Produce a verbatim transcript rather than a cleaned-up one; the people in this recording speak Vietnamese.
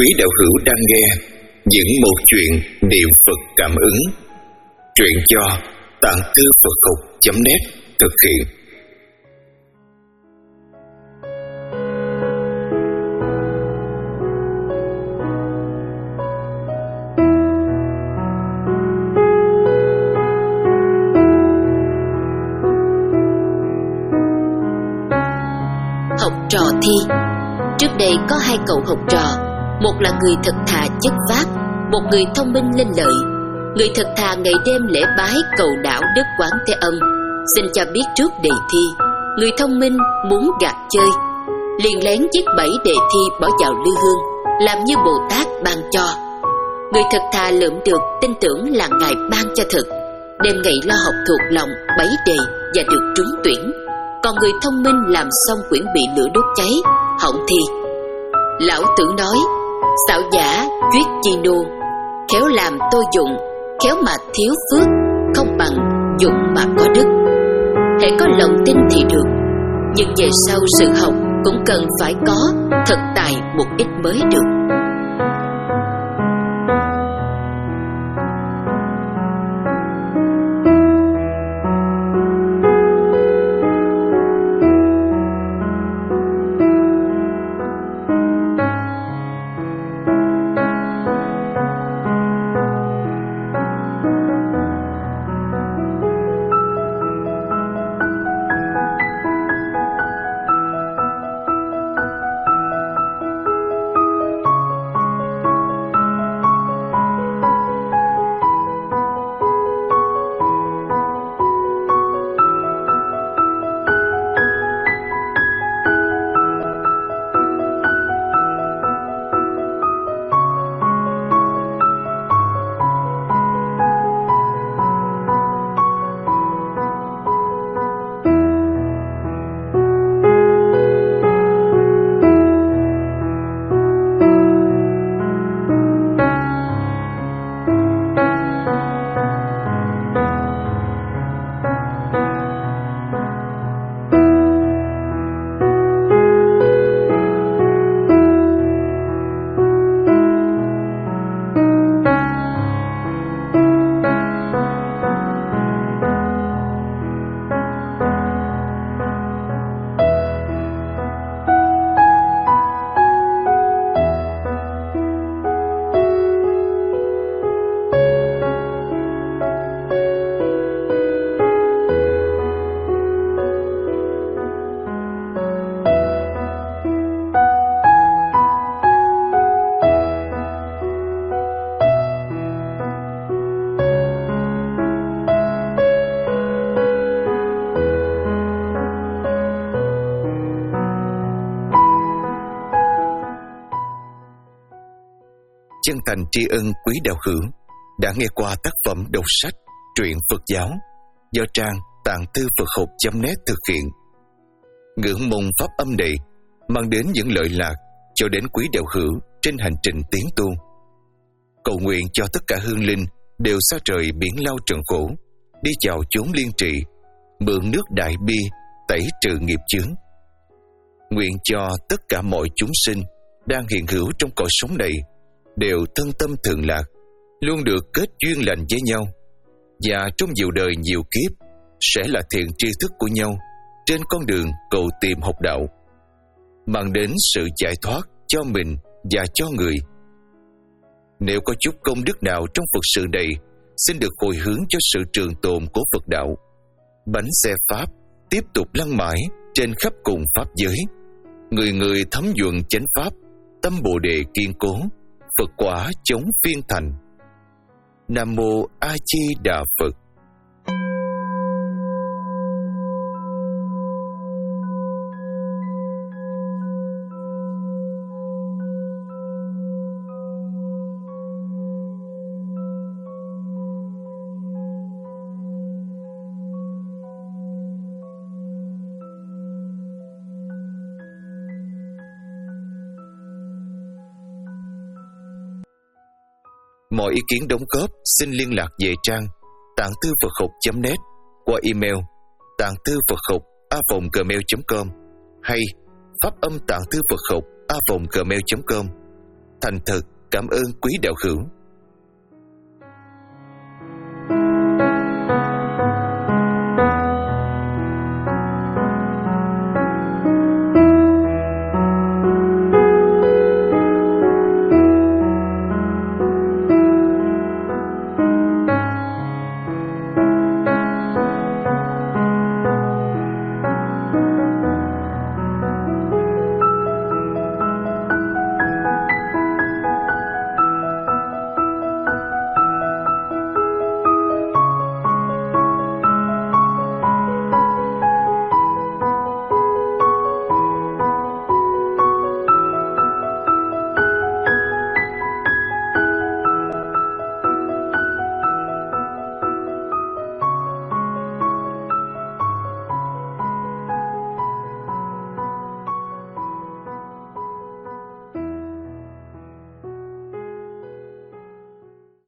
Quý đạo hữu đang nghe những một chuyện niệm Phật cảm ứng. Truyện do Tạng Thư Phật Học chấm net thực hiện. Học trò thi. Trước đây có hai cậu học trò, một là người thật thà chất phác, một người thông minh linh lợi. Người thật thà ngày đêm lễ bái cầu đảo Đức Quán Thế Âm, xin cho biết trước đề thi. Người thông minh muốn gạt chơi, liền lén viết bảy đề thi bỏ vào lư hương, làm như Bồ Tát ban cho. Người thật thà lượm được, tin tưởng là Ngài ban cho thật, đêm ngày lo học thuộc lòng bảy đề và được trúng tuyển. Còn người thông minh làm xong quyển bị lửa đốt cháy, hỏng thi. Lão Tử nói: xảo giả chuyết chi nô, khéo làm tôi dụng, khéo mà thiếu phước, không bằng dụng mà có đức. Hễ có lòng tin thì được, nhưng về sau sự học cũng cần phải có thật tài một ít mới được. Chân thành tri ân quý đạo hữu đã nghe qua tác phẩm đọc sách Truyện Phật Giáo do trang Tạng Thư Phật Học chấm net thực hiện. Ngưỡng mong pháp âm này mang đến những lợi lạc cho đến quý đạo hữu trên hành trình tiến tu. Cầu nguyện cho tất cả hương linh đều xa rời biển lao trần khổ, đi vào chốn liên trị, mượn nước đại bi tẩy trừ nghiệp chướng. Nguyện cho tất cả mọi chúng sinh đang hiện hữu trong cõi sống này đều thân tâm thường lạc, luôn được kết duyên lành với nhau, và trong nhiều đời nhiều kiếp sẽ là thiện tri thức của nhau trên con đường cầu tìm học đạo, mang đến sự giải thoát cho mình và cho người. Nếu có chút công đức nào trong Phật sự này, xin được hồi hướng cho sự trường tồn của Phật đạo. Bánh xe Pháp tiếp tục lăn mãi trên khắp cùng Pháp giới, người người thấm nhuần chánh Pháp, tâm Bồ Đề kiên cố, Phật quả chống phiên thành. Nam Mô A Di Đà Phật. Mọi ý kiến đóng góp xin liên lạc về trang tạng thư Phật học chấm net qua email tạng thư Phật học a vòng gmail chấm com hay pháp âm tạng thư Phật học a vòng gmail chấm com. thành thật cảm ơn quý đạo hữu.